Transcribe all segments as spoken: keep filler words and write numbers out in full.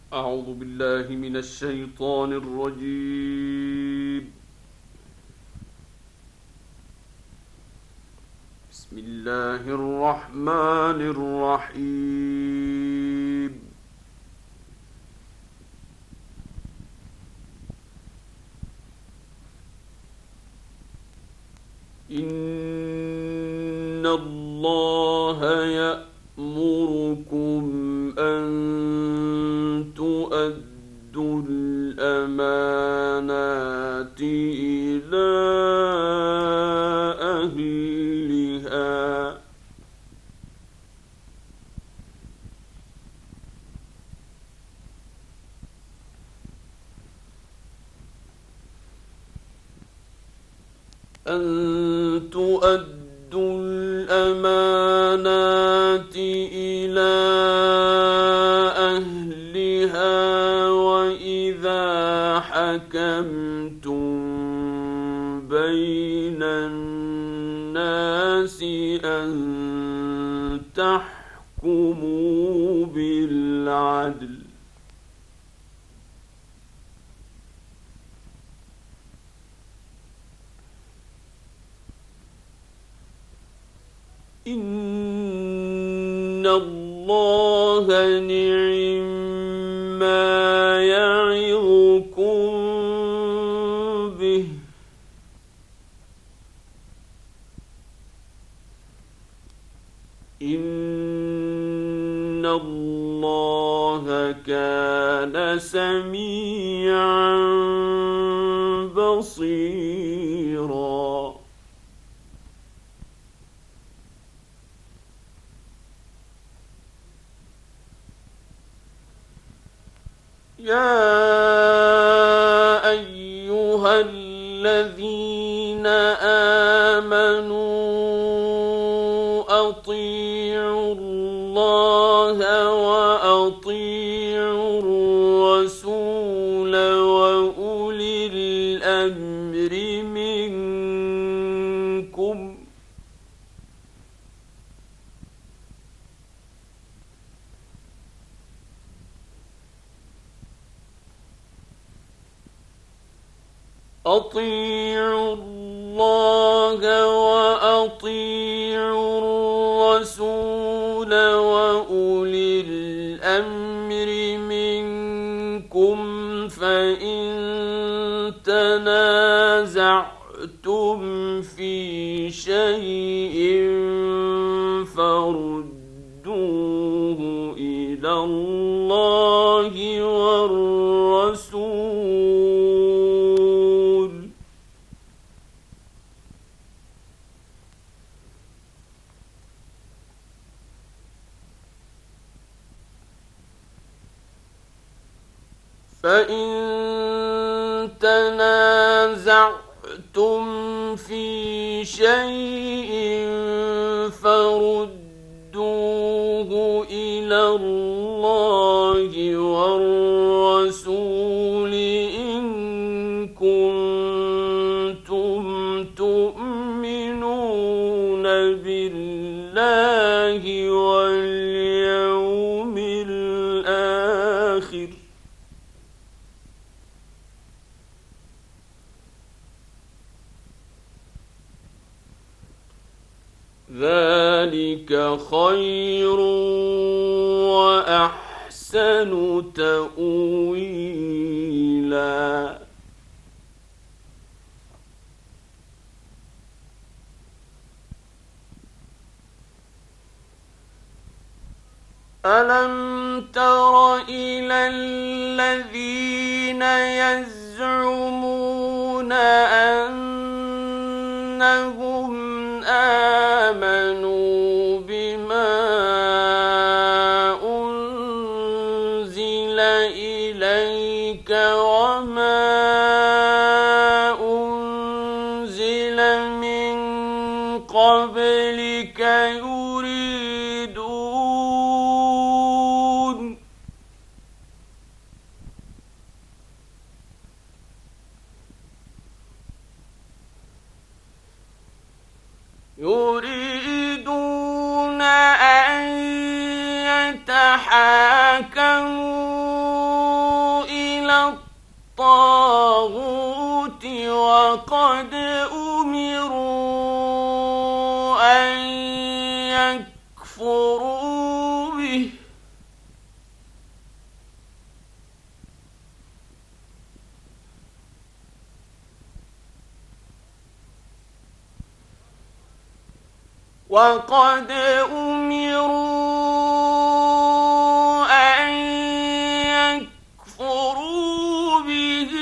أعوذ بالله من الشيطان الرجيم. بسم الله الرحمن الرحيم. إن الله يأمركم أن تؤدوا الأمانات إلى أهلها أن تؤدوا الأمانات إلى أهلها وإذا حكمتم بين الناس أن تحكموا بالعدل. إن الله نعم ما يعظكم به إن الله كان سميعا بصيرا. يا أيها الذين آمنوا أطيعوا الله وأطيعوا الرسول وأولي الأمر منكم أطيعوا الله وأطيعوا الرسول وأولي الأمر منكم فإن تنازعتم في شيء فردوه إلى الله والرسول فإن تنازعتم في شيء فردوه إلى الله والرسول إن كنتم تؤمنون بالله واليوم الآخر ذلك خير وأحسن تأويلا. ألم تر إلى الذين يزعمون أنهم آمنوا بما أنزل إليك وما أنزل من قبلك يريدون يريدون أن يتحاكموا الطاغوت وقد أمروا أن يكفروا به وقد أمروا أن يكفروا به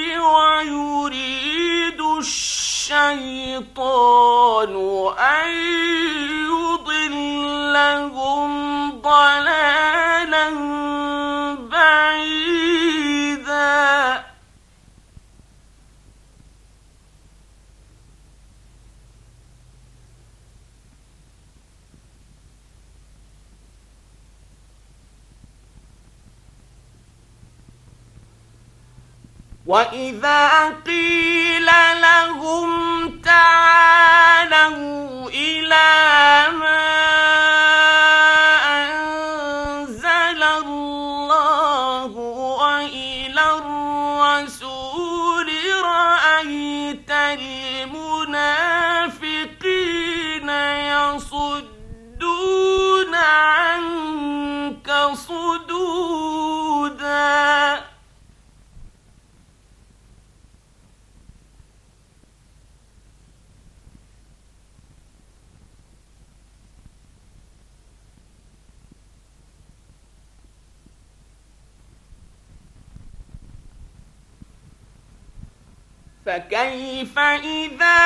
ويريد الشيطان أن يضلهم ضلالا بعيدا وَإِذَا قِيلَ لَهُمْ تَعَالَوْا إِلَىٰ مَا أَنزَلَ اللَّهُ وَإِلَى الرَّسُولِ رَأَيْتَ الْمُنَافِقِينَ يَصُدُّونَ عَنكَ صُدُودًا فكيف إذا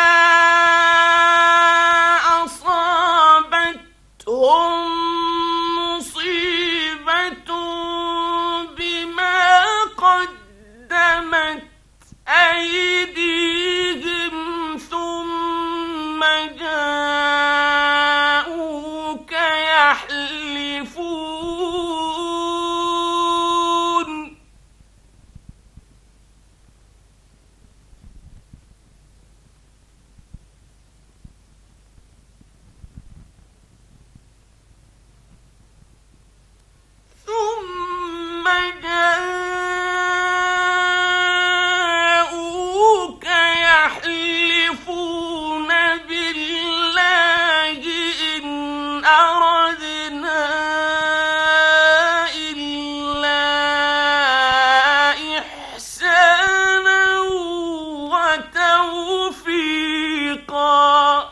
أصابتهم مصيبة بما قدمت أيديهم ثم جاءوك يحلفون ثم جاءوك يحلفون بالله إن أردنا إلا إحسانا وتوفيقا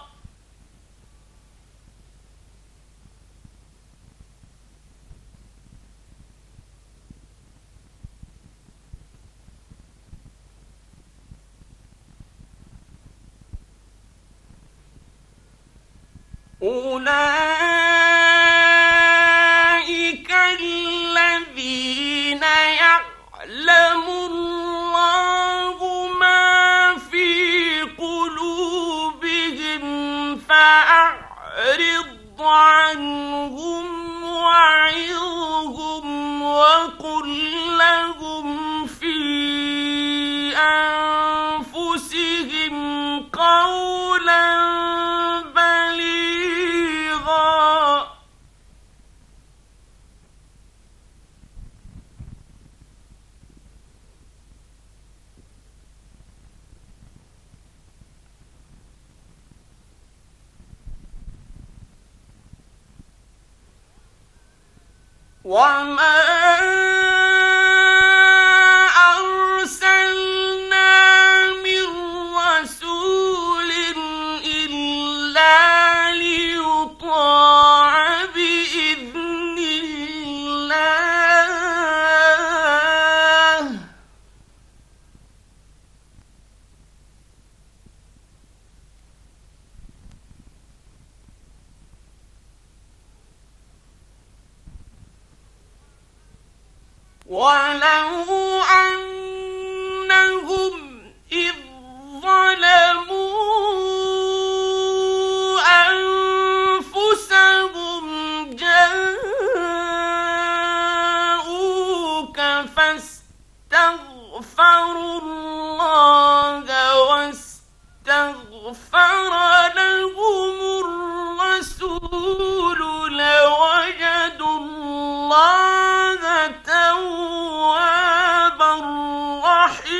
أولئك الذين يعلم الله ما في قلوبهم فأعرض عنهم وعظهم وقل لهم في أنفسهم قولا وما أرسلنا من رسول إلا ليطاع بإذن الله ولو أنهم إذ ظلموا أنفسهم جاءوك فاستغفروا الله واستغفر لهم الرسول لوجدوا الله توابا رحيما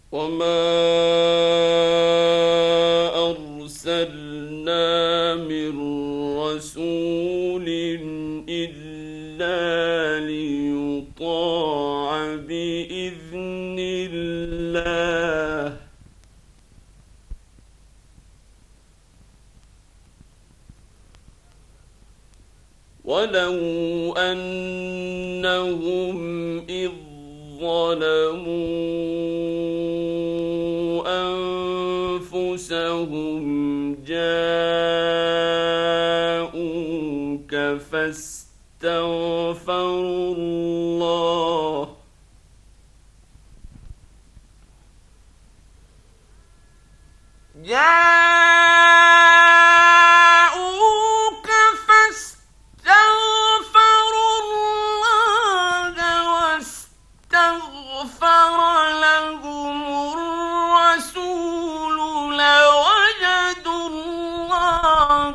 وما أرسلنا من رسول إلا ليطاع بإذن الله ولو أنهم إذ ظلموا أنفسهم جاءوك فاستغفروا الله جاءوك فاستغفروا الله واستغفر لهم الرسول لوجدوا الله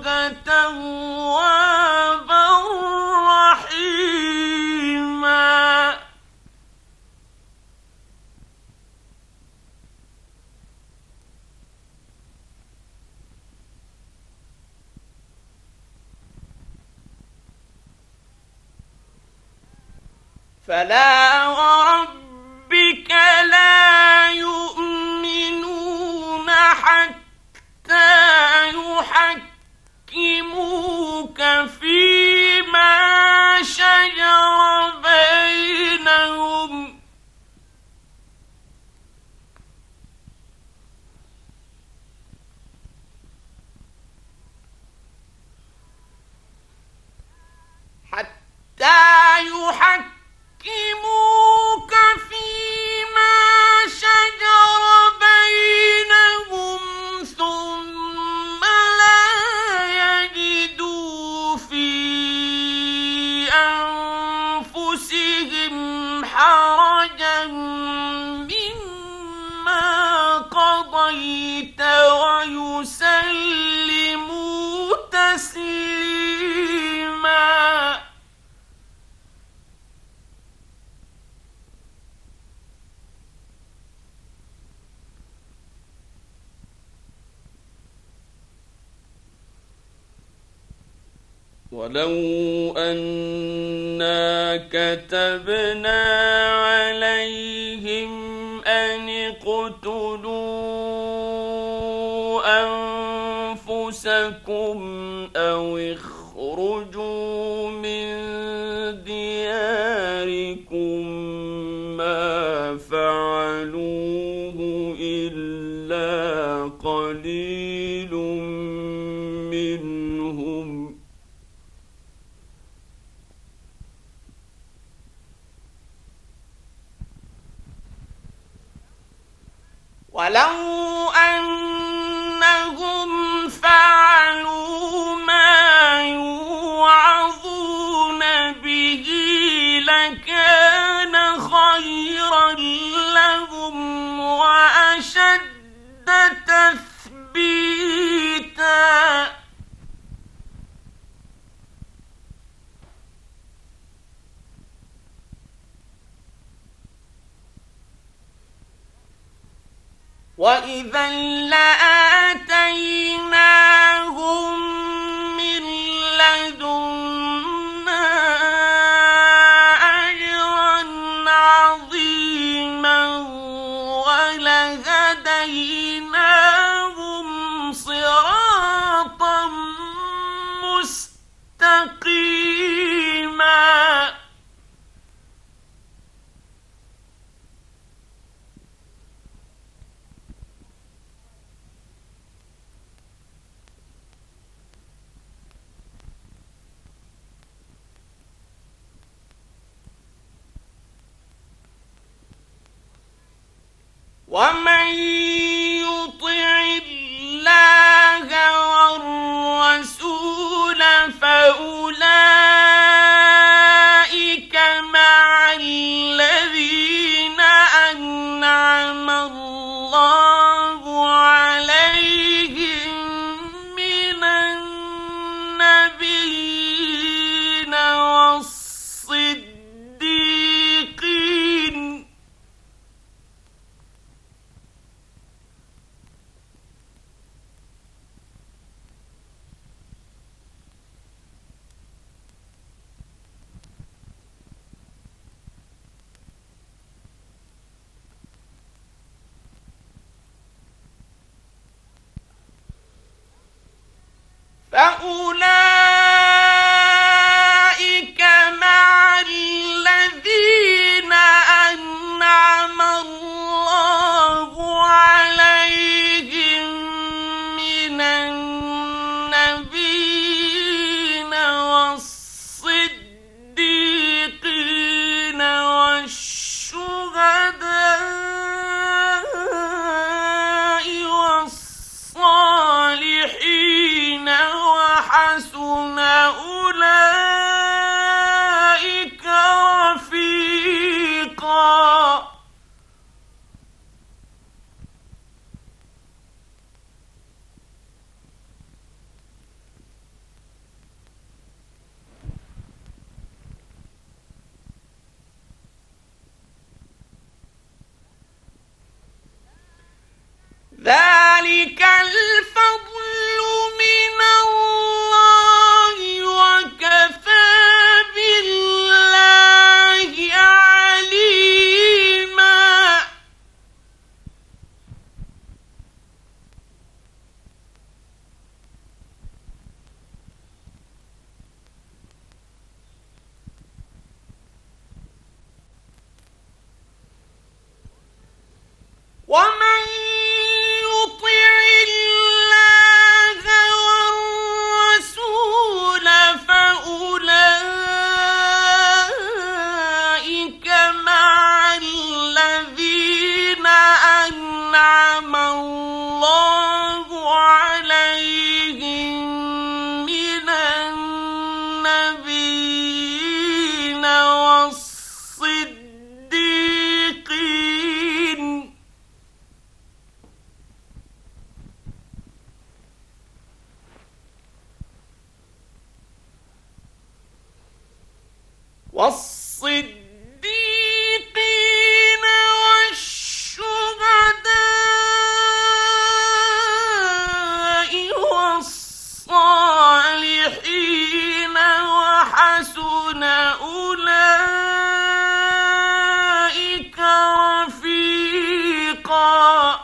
توابا رحيما. فلا وربك لا يؤمنون حتى يحكموك فيما شجر بينهم حتى يحكموك يحكموك فيما شجر بينهم ثم لا يجدوا في أنفسهم حرجا مما قضيت ويسلموا تسليما. ولو أنا كتبنا عليهم أن اقتلوا أنفسكم أو اخرجوا من دياركم ما فعلوه إلا قليل منهم ولو أنهم فعلوا ما يوعظون به لكان خيرا لهم وأشد تثبيتا. وإذا لآتيناهم من لدنا أجرا عظيما ولهديناهم صراطا مستقيما. والصديقين والشهداء والصالحين وحسن أولئك رفيقا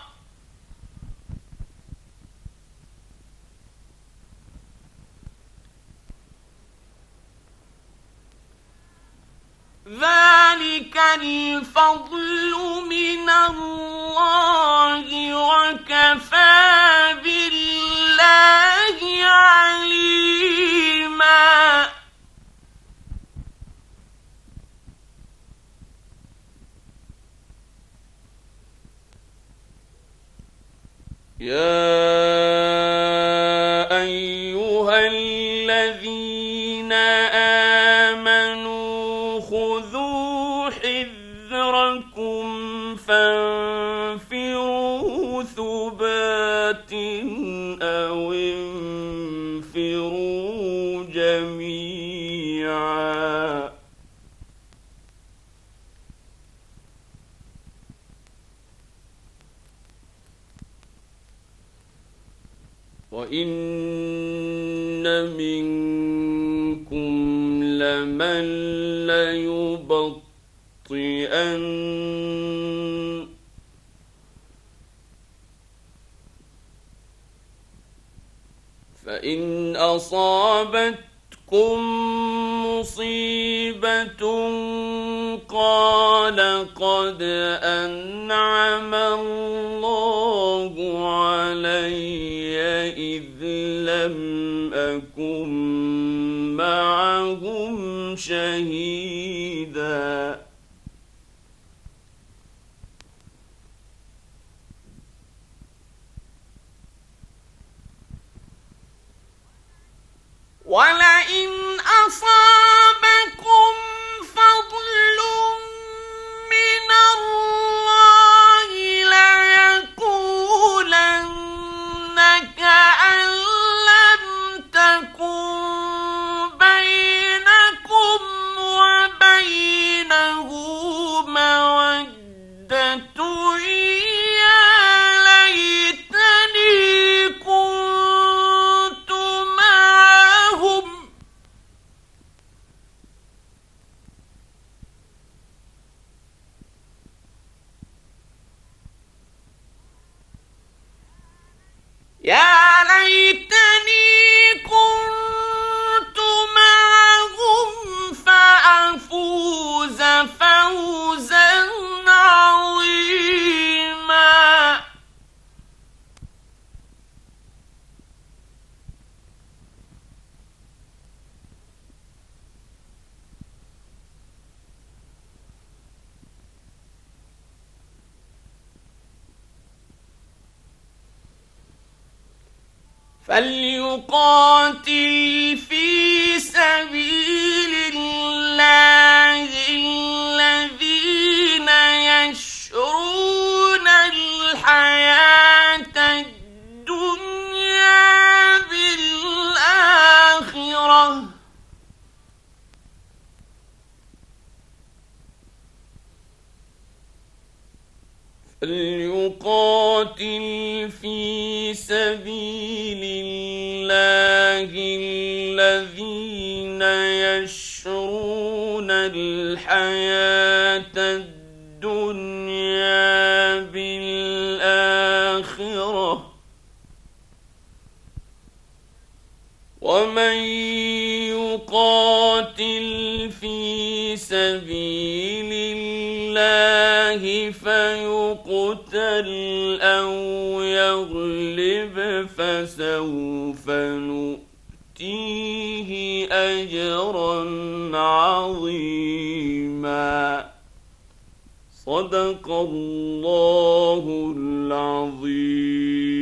ذلك الفضل من الله وكفى بالله عليما يا أيها الذين آمنوا خذوا حذركم فانفروا ثبات أو انفروا جميعا وإن منكم لمن ليبطئن فإن أصابتكم مصيبة قال قد أنعم الله علي إذ لم أكن معهم شهيدا ولئن أصابكم فضل من الله ليقولن كأن لم تكن بينكم وبينه مودة يا ليتني كنت معهم يا ليتني كنت معهم فأفوز فوزا عظيما فليقاتل في سبيل الله الذين يشرون الحياة الدنيا بالآخرة فليقاتل في سبيل الله الذين يشرون الحياة الدنيا بالآخرة ومن يقاتل في سبيل الله فيقتل أو يغلب فسوف نؤتيه أجرا عظيما صدق الله العظيم.